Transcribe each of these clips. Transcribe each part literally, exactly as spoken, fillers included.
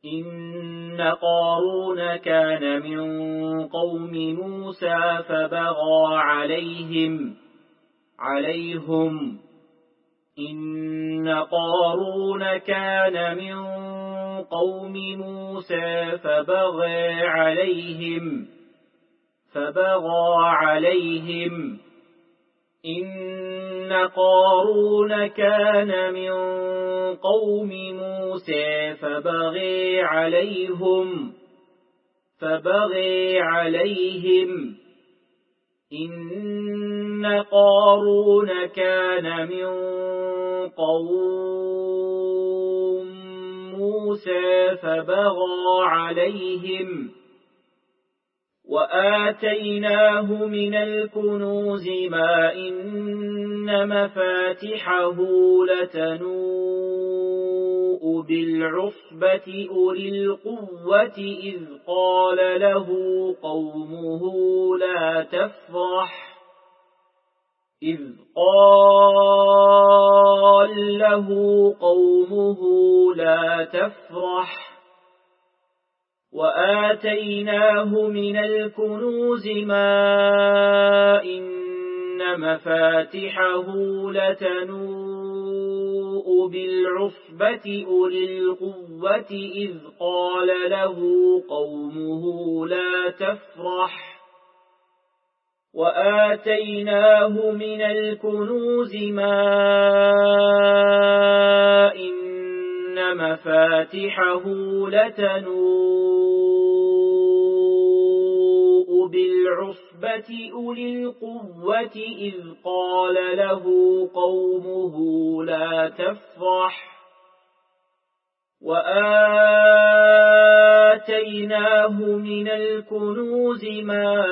إن قارون كان من قوم موسى فبغى عليهم عليهم إن قارون كان من قوم موسى فبغى عليهم فبغى عليهم إن قارون كان من قوم موسى فبغى عليهم فبغى عليهم إن قارون كان من قوم موسى فبغى عليهم وآتيناه من الكنوز ما إن مفاتحه لتنوء بالعصبة أولي القوة إذ قال له قومه لا تفرح إذ قال له قومه لا تفرح وآتيناه من الكنوز ما إن مفاتحه لتنوء بالعصبة أولي القوة إذ قال له قومه لا تفرح وآتيناه من الكنوز ما إن مفاتحه لتنوء بالعصبة أولي القوة إذ قال له قومه لا تفرح وآتيناه من الكنوز ما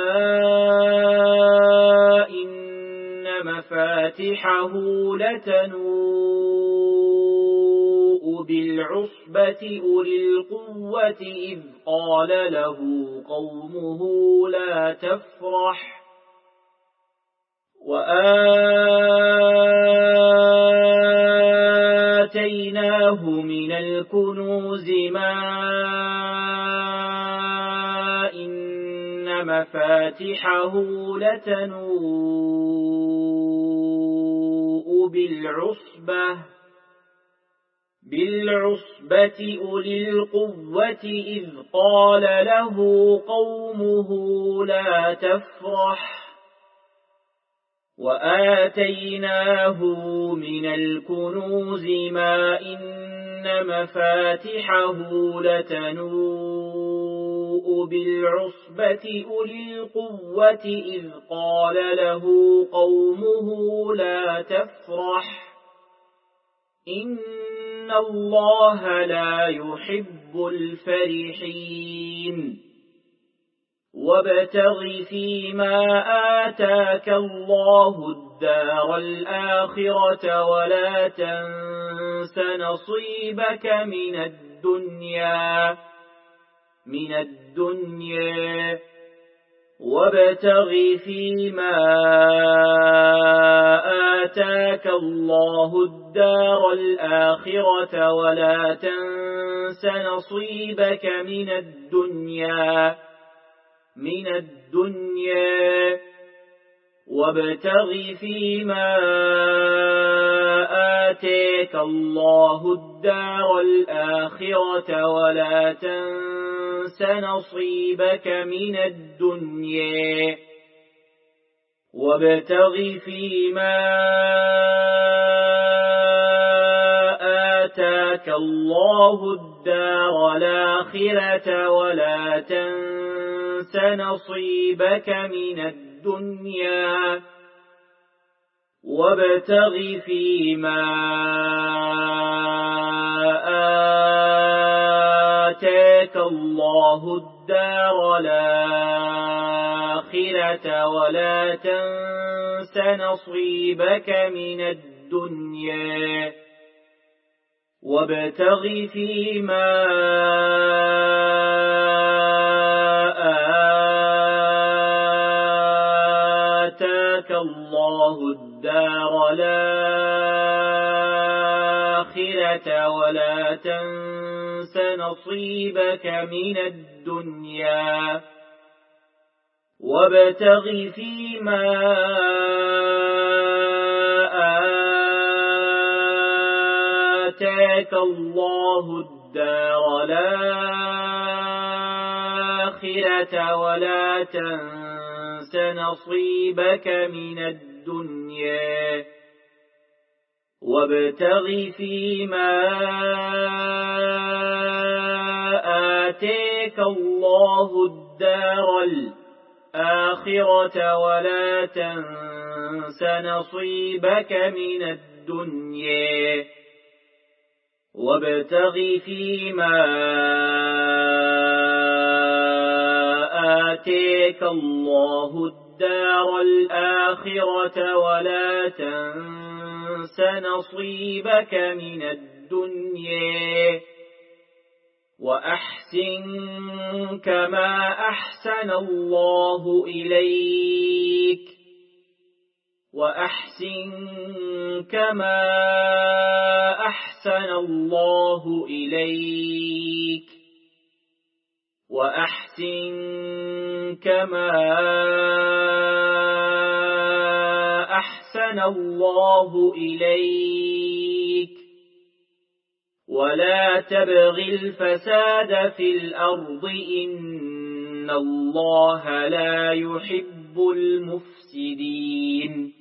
إن مفاتحه لتنوء بالعصبة أولي القوة إذ قال له قومه لا تفرح وآتيناه من الكنوز ما إن مفاتحه لتنوء بالعصبة بالعصبة أولي القوة إذ قال له قومه لا تفرح وآتيناه من الكنوز ما إن مفاتحه لتنوء بالعصبة أولي القوة إذ قال له قومه لا تفرح إن الله لا يحب الفرحين وابتغ فيما آتاك الله الدار الآخرة ولا تنس نصيبك من الدنيا من الدنيا وابتغ فيما آتاك الله الدار الآخرة ولا تنس نصيبك من الدنيا من الدنيا وابتغ فيما آتاك الله الدار الآخرة ولا تنس نصيبك من الدنيا وابتغ فيما آتاك الله الدار الآخرة ولا تنس نصيبك من الدنيا وابتغ فيما آتاك الله الدار الآخرة ولا تنس نصيبك من الدنيا وابتغ فيما آتاك الله الدار الآخرة الآخرة ولا تنس نصيبك من الدنيا وابتغ فيما آتاك الله الدار الآخرة ولا تنس نصيبك من الدنيا وابتغ فيما آتاك الله الدار الآخرة ولا تنس نصيبك من الدنيا وابتغ فيما آتاك الله الدار الآخرة ولا تنس نصيبك من الدنيا وأحسن كما أحسن الله إليك وأحسن كما أحسن الله إليك وأحسن كما أحسن الله إليك ولا تبغ الفساد في الأرض إن الله لا يحب المفسدين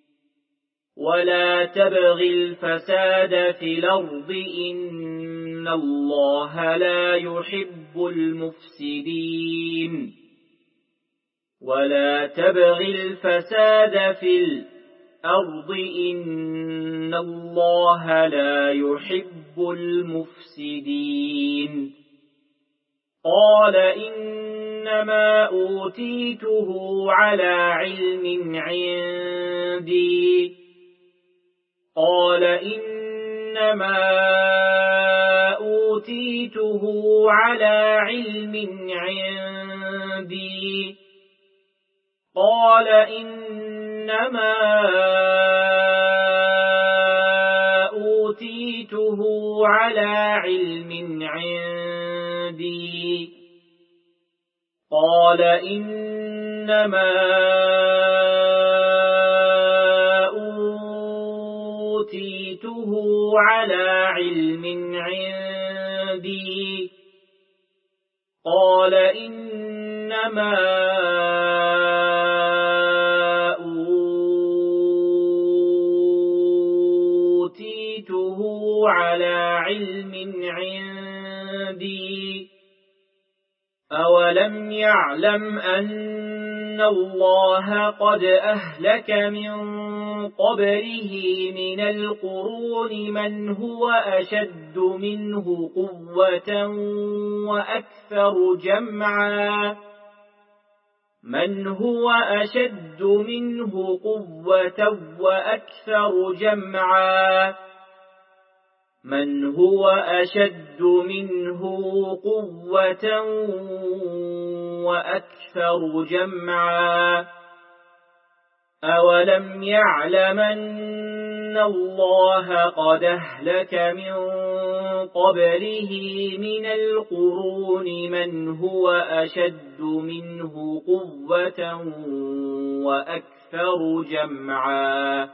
ولا تبغ الفساد في الأرض إن الله لا يحب المفسدين ولا تبغ الفساد في الأرض إن الله لا يحب المفسدين قال إنما أوتيته على علم عندي قال إنما أوتيته على علم عندي قال إنما أوتيته على علم عندي قال إنما أوتيته على علم عندي قال إنما أوتيته على علم عندي أولم يعلم أن الله قد أهلك من قبله من القرون من هو أشد منه قوة وأكثر جمعا من هو أشد منه قوة وأكثر جمعا من هو أشد منه قوة وأكثر جمعا أولم يعلم أن الله قد أهلك من قبله من القرون من هو أشد منه قوة وأكثر جمعا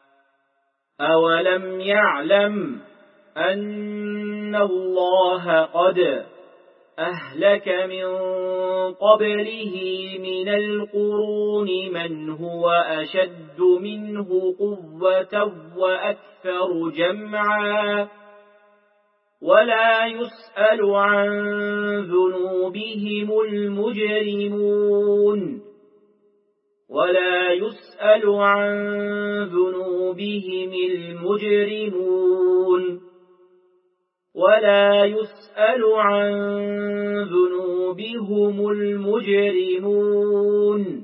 أولم يعلم أن الله قد أهلك من قبله من القرون من هو أشد منه قوة وأكثر جمعا ولا يسأل عن ذنوبهم المجرمون ولا يسأل عن ذنوبهم المجرمون ولا يسأل عن ذنوبهم المجرمون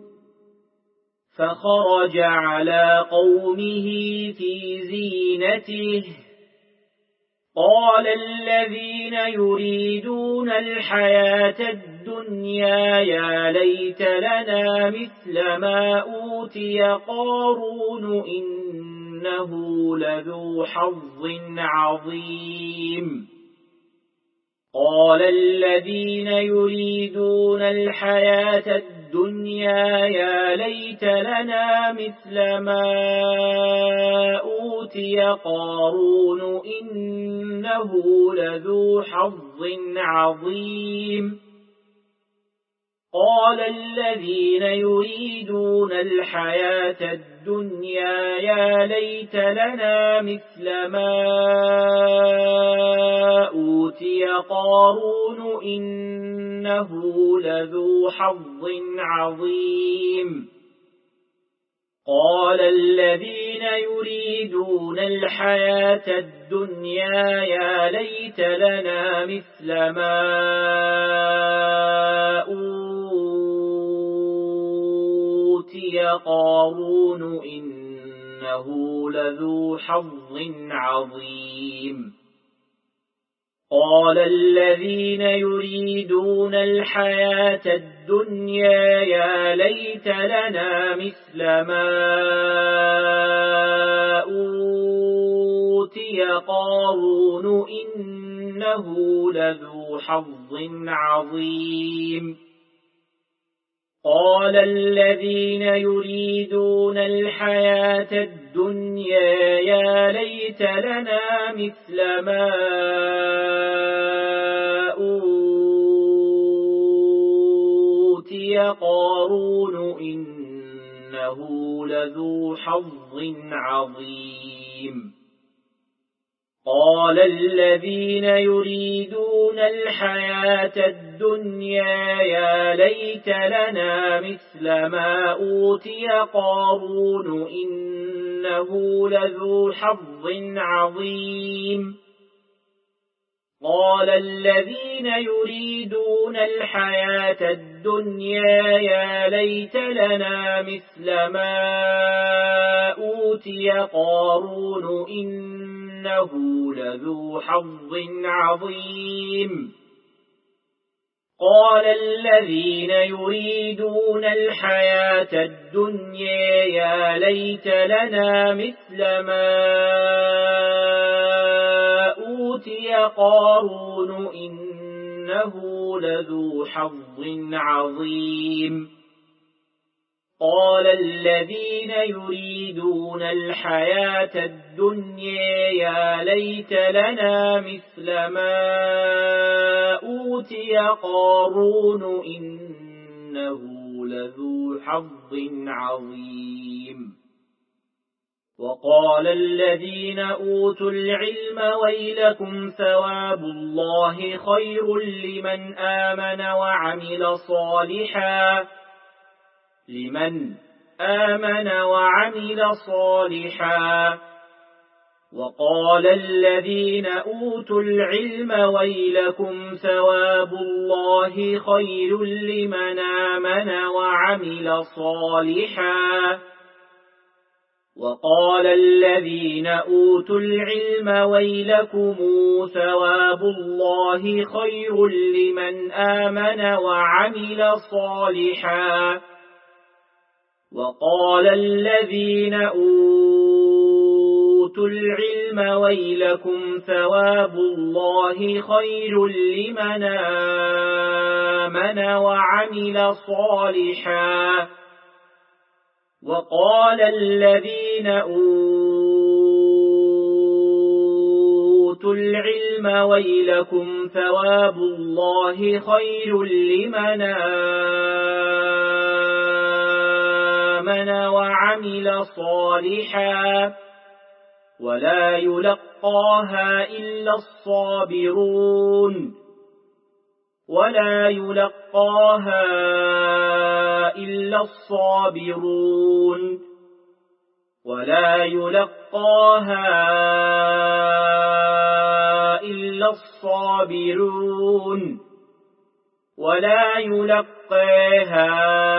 فخرج على قومه في زينته قال الذين يريدون الحياة الدنيا يا ليت لنا مثل ما أوتي قارون إنه إنه لذو حظ عظيم قال الذين يريدون الحياة الدنيا يا ليت لنا مثل ما أوتي قارون إنه لذو حظ عظيم قال الذين يريدون الحياة الدنيا يا ليت لنا مثل ما أوتي قارون إنه لذو حظ عظيم قال الذين يريدون الحياة الدنيا يا ليت لنا مثل ما أوتي قارون إنه لذو حظ عظيم قال الذين يريدون الحياة الدنيا يا ليت لنا مثل ما أوتي قارون إنه لذو حظ عظيم قال الذين يريدون الحياة الدنيا يا ليت لنا مثل ما أوتي قارون إنه لذو حظ عظيم قال الذين يريدون الحياة الدنيا يا ليت لنا مثل ما أوتي قارون إنه لذو حظ عظيم قال الذين يريدون الحياة الدنيا يا ليت لنا مثل ما أوتي قارون إنه لذو حظ عظيم قال الذين يريدون الحياة الدنيا يا ليت لنا مثل ما أوتي قارون إنه لذو حظ عظيم قال الذين يريدون الحياة الدنيا يا ليت لنا مثل ما أوتي قارون إنه لذو حظ عظيم وقال الذين أوتوا العلم ويلكم ثواب الله خير لمن آمن وعمل صالحا لمن آمن وعمل صالحا وقال الذين أوتوا العلم ويلكم ثواب الله خير لمن آمن وعمل صالحا وقال الذين أوتوا العلم ويلكم ثواب الله خير لمن آمن وعمل صالحا وقال الذين أوتوا العلم ويلكم ثواب الله خير لمن آمن وعمل صالحا وقال الذين أوتوا العلم ويلكم ثواب الله خير لمن آمن وعمل صالحا ولا يلقاها إلا الصابرون ولا يلقاها إلا الصابرون ولا يلقاها إلا الصابرون ولا يلقاها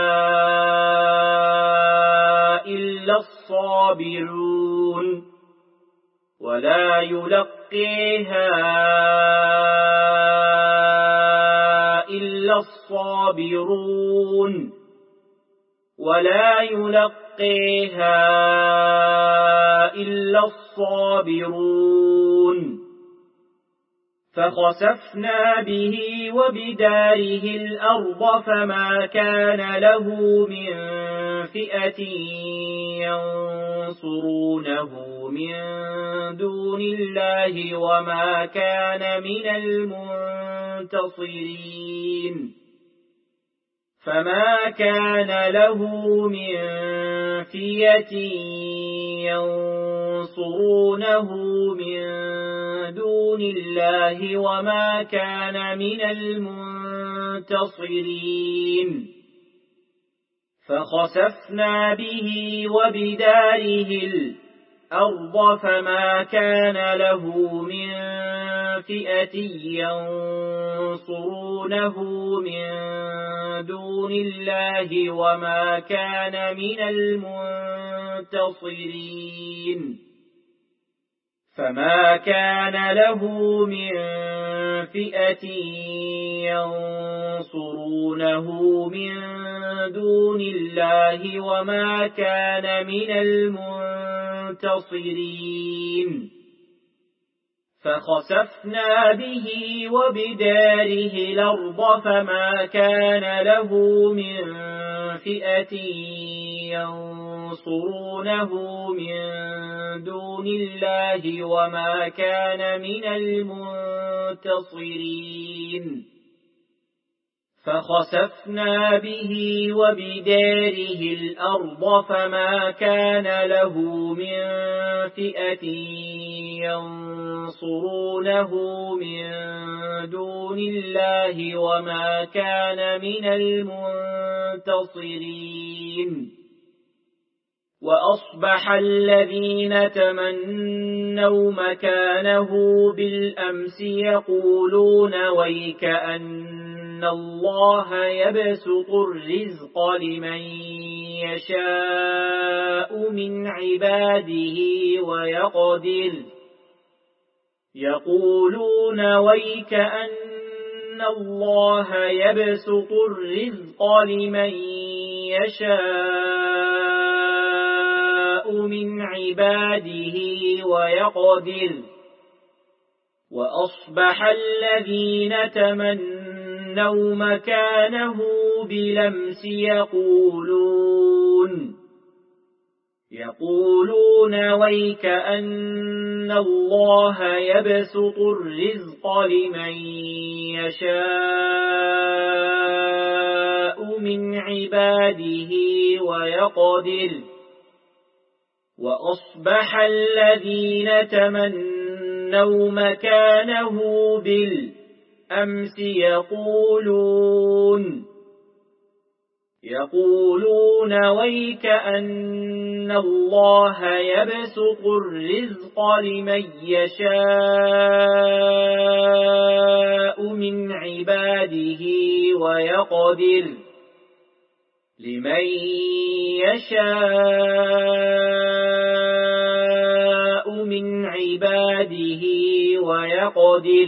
إلا الصابرون ولا يلقيها إلا الصابرون ولا يلقيها يلقيها إلا الصابرون فخسفنا به وبداره الأرض فما كان له من فئة ينصرونه من دون الله وما كان من المنتصرين فما كان له من فئة ينصرونه من دون الله وما كان من المنتصرين فخسفنا به وبداره الأرض فما كان له من فئة ينصرونه من دون الله وما كان من المنتصرين فما كان له من فئة ينصرونه من دون الله وما كان من المنتصرين فخسفنا به وبداره الأرض فما كان له من فئة ينصرونه من دون الله وما كان من المنتصرين فخسفنا به وبداره الأرض فما كان له من فئة ينصرونه من دون الله وما كان من المنتصرين وأصبح الذين تمنوا مكانه بالأمس يقولون ويكأن الله يبسط الرزق لمن يشاء من عباده ويقدر يقولون ويكأن الله يبسط الرزق لمن يشاء من عباده ويقدر وأصبح الذين تمنوا مكانه بالأمس يقولون يقولون ويكأن الله يبسط الرزق لمن يشاء من عباده ويقدر وأصبح الذين تمنوا مكانه بالأمس يقولون يقولون ويكأن الله يبسط الرزق لمن يشاء من عباده ويقدر لمن يشاء من عباده ويقدر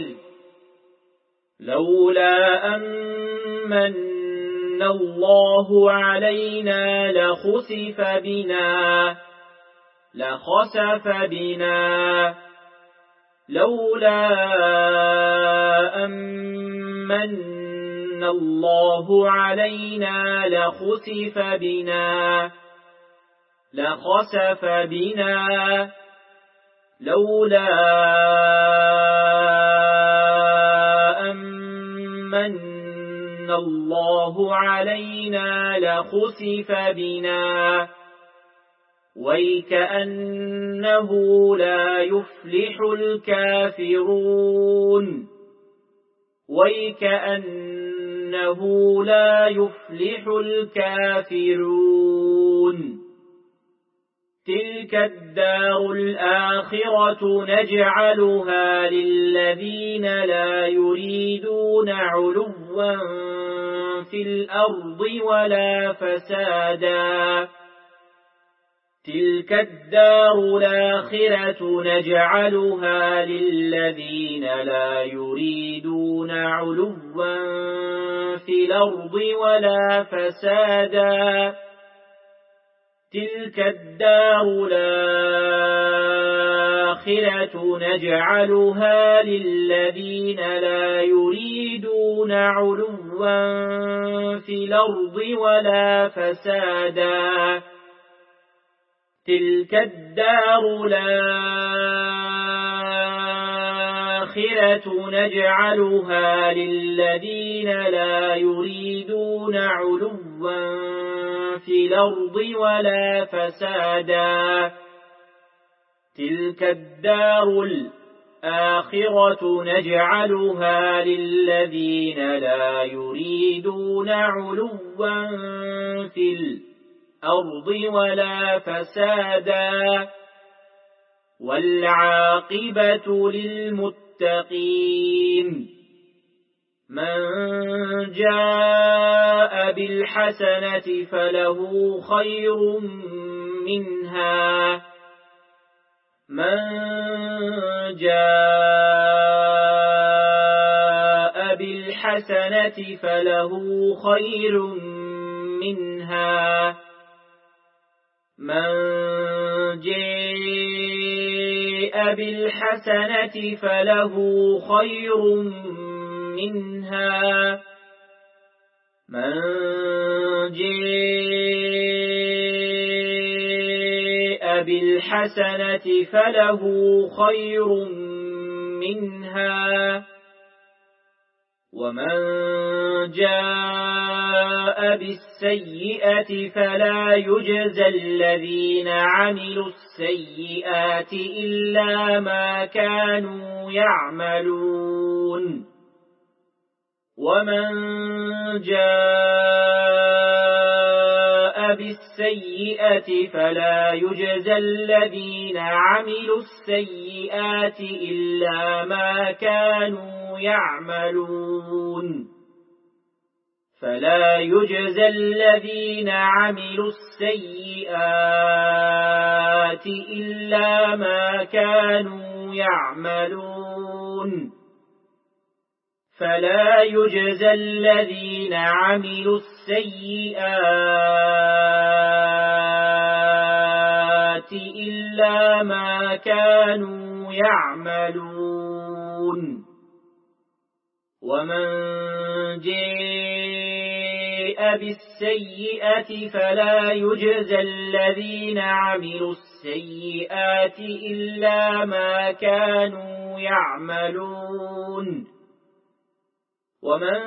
لولا أمن الله علينا لخسف بنا لخسف بنا لولا أمن الله علينا لخسف بنا لخسف بنا لولا أمن الله علينا لخسف بنا ويكأنه لا يفلح الكافرون ويكأنه لا يفلح الكافرون تلك الدار الآخرة نجعلها للذين لا يريدون علوا في الأرض ولا فسادا تلك الدار الآخرة نجعلها للذين لا يريدون علوا في الأرض ولا فسادا تلك الدار الآخرة نجعلها للذين لا يريدون علوا في الأرض ولا فسادا تلك الدار الآخرة نجعلها للذين لا يريدون علوا في الأرض ولا فسادا تلك الدار الآخرة نجعلها للذين لا يريدون علوا في الأرض ولا فسادا والعاقبة للمتقين من جاء بالحسنة فله خير منها من جاء بالحسنة فله خير منها من جاء بالحسنة فله خير منها من جاء بالحسنة فله خير منها ومن جاء بالسيئة فلا يجزى الذين عملوا السيئات إلا ما كانوا يعملون ومن جاء بالسيئة فلا يجزى الذين عملوا السيئات إلا ما كانوا يعملون فلا يجزى الذين عملوا السيئات إلا ما كانوا يعملون فلا يجزى الذين عملوا السيئات إلا ما كانوا يعملون ومن جاء بالسيئة فلا يجزى الذين عملوا السيئات إلا ما كانوا يعملون ومن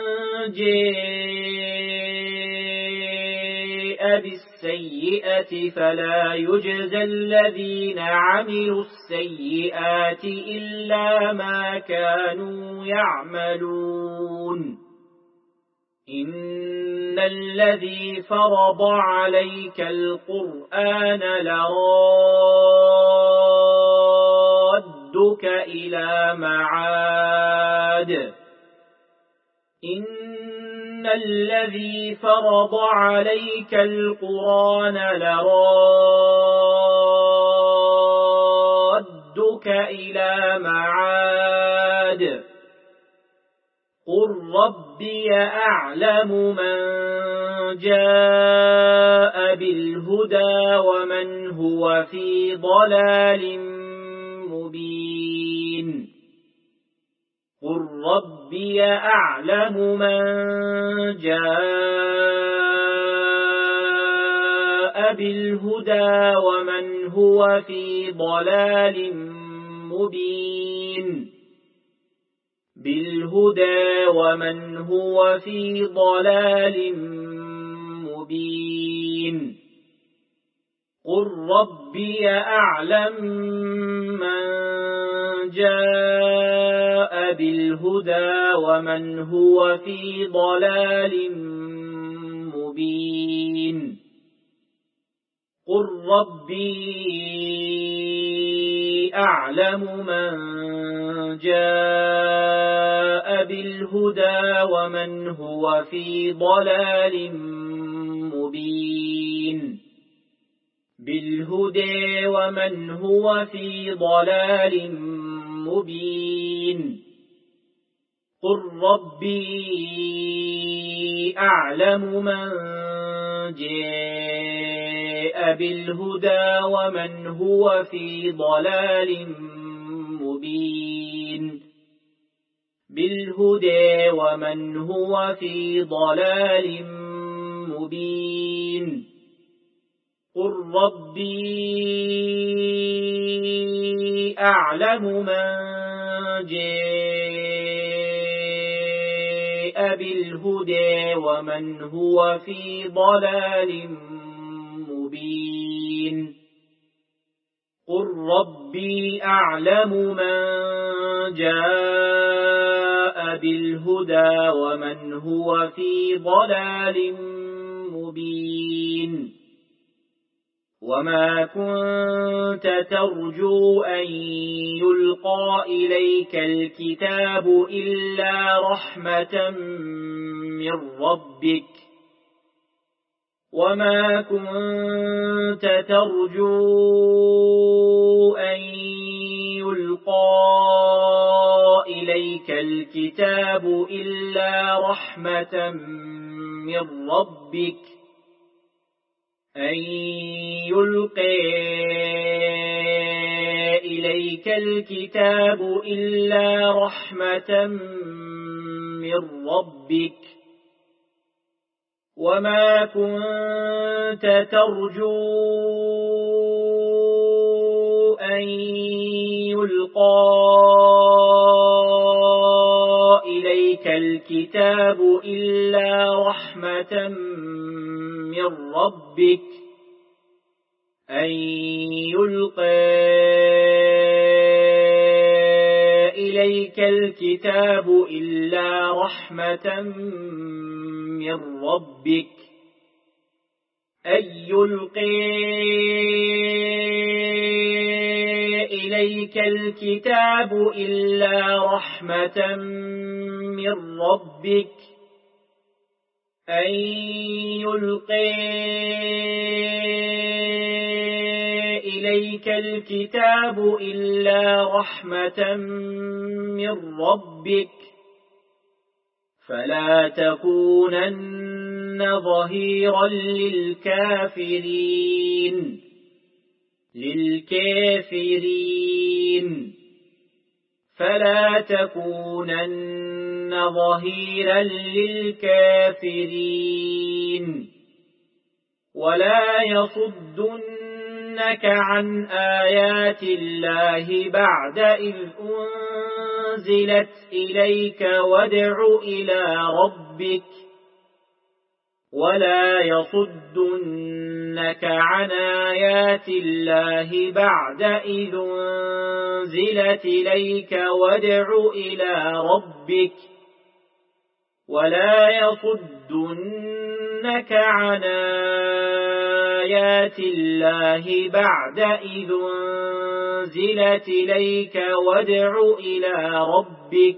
جاء بالسيئة فلا يجزى الذين عملوا السيئات إلا ما كانوا يعملون إن الذي فرض عليك القرآن لرادك إلى معاد إن الذي فرض عليك القرآن لرادك إلى معاد قل ربي أعلم من جاء بالهدى ومن هو في ضلال مبين قل ربي أعلم من جاء بالهدى ومن هو في ضلال مبين بالهدى ومن هو في ضلال مبين قل ربي أعلم من جاء بالهدى ومن هو في ضلال مبين قل ربي أعلم من جاء بالهدى ومن هو في ضلال مبين بالهدى ومن هو في ضلال مبين قل ربي أعلم من جاء بالهدى ومن هو في ضلال مبين بالهدى ومن هو في ضلال مبين قل ربي أعلم من جاء بالهدى ومن هو في ضلال مبين قل ربي أعلم من جاء بالهدى ومن هو في ضلال مبين وما كنت ترجو أن يلقى إليك الكتاب إلا رحمة من ربك وما كنت ترجو أن يلقى إليك الكتاب إلا رحمة من ربك أن يلقى إليك الكتاب إلا رحمة من ربك وما كنت ترجو أن يلقى إليك الكتاب إلا رحمة من ربك أن يلقى إليك الكتاب إلا رحمة من ربك أن يلقى إليك الكتاب إلا رحمة من ربك أن يلقى إليك الكتاب إلا رحمة من ربك فلا تكونن ظهيرا للكافرين للكافرين فلا تكونن ظهيرا للكافرين ولا يصدنك عن آيات الله بعد إذ أنزلت إليك وادع إلى ربك ولا يصدنك عن آيات الله بعد إذ أنزلت إليك وادع إلى ربك ولا يصدنك عن آيات الله بعد إذ أنزلت إليك وادع إلى ربك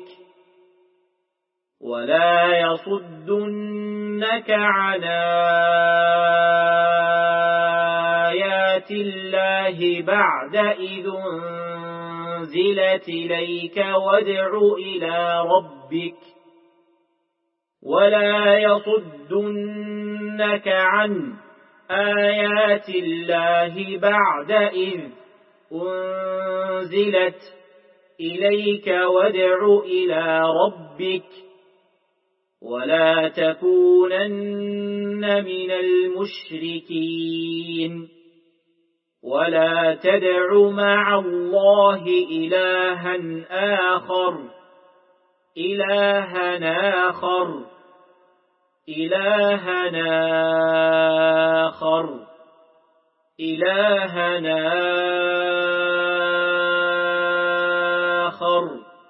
ولا يصدنك عن آيات الله بعد إذ أنزلت إليك وادع إلى ربك ولا يصدنك عن آيات الله بعد إذ أنزلت إليك وادع إلى ربك ولا تكونن من المشركين ولا تدع مع الله إلها آخر إلها آخر إلها آخر إلها آخر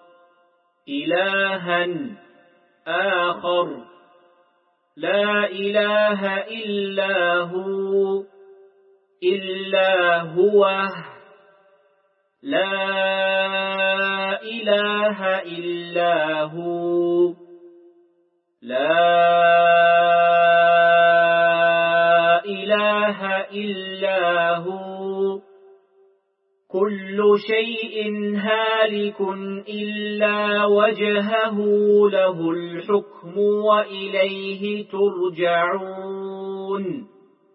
إلها آخر لا إله إلا هو إلا هو لا إله إلا هو لا إله إلا هو كل شيء هالك إلا وجهه له الحكم وإليه ترجعون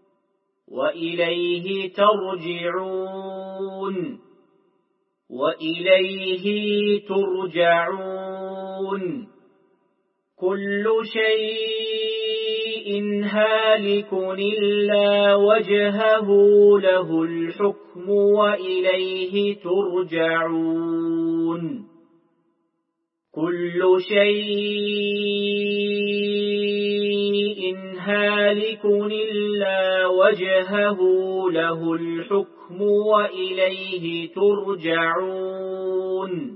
وإليه ترجعون وإليه ترجعون كل شيء هالك إلا وجهه له الحكم وإليه ترجعون كل شيء هالك إلا وجهه له الحكم وإليه ترجعون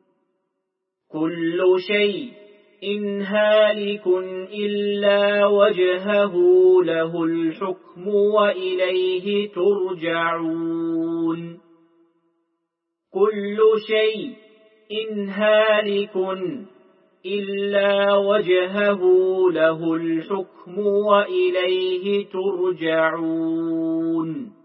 كل شيء إن هالك إلا وجهه له الحكم وإليه ترجعون كل شيء إن هالك إلا وجهه له الحكم وإليه ترجعون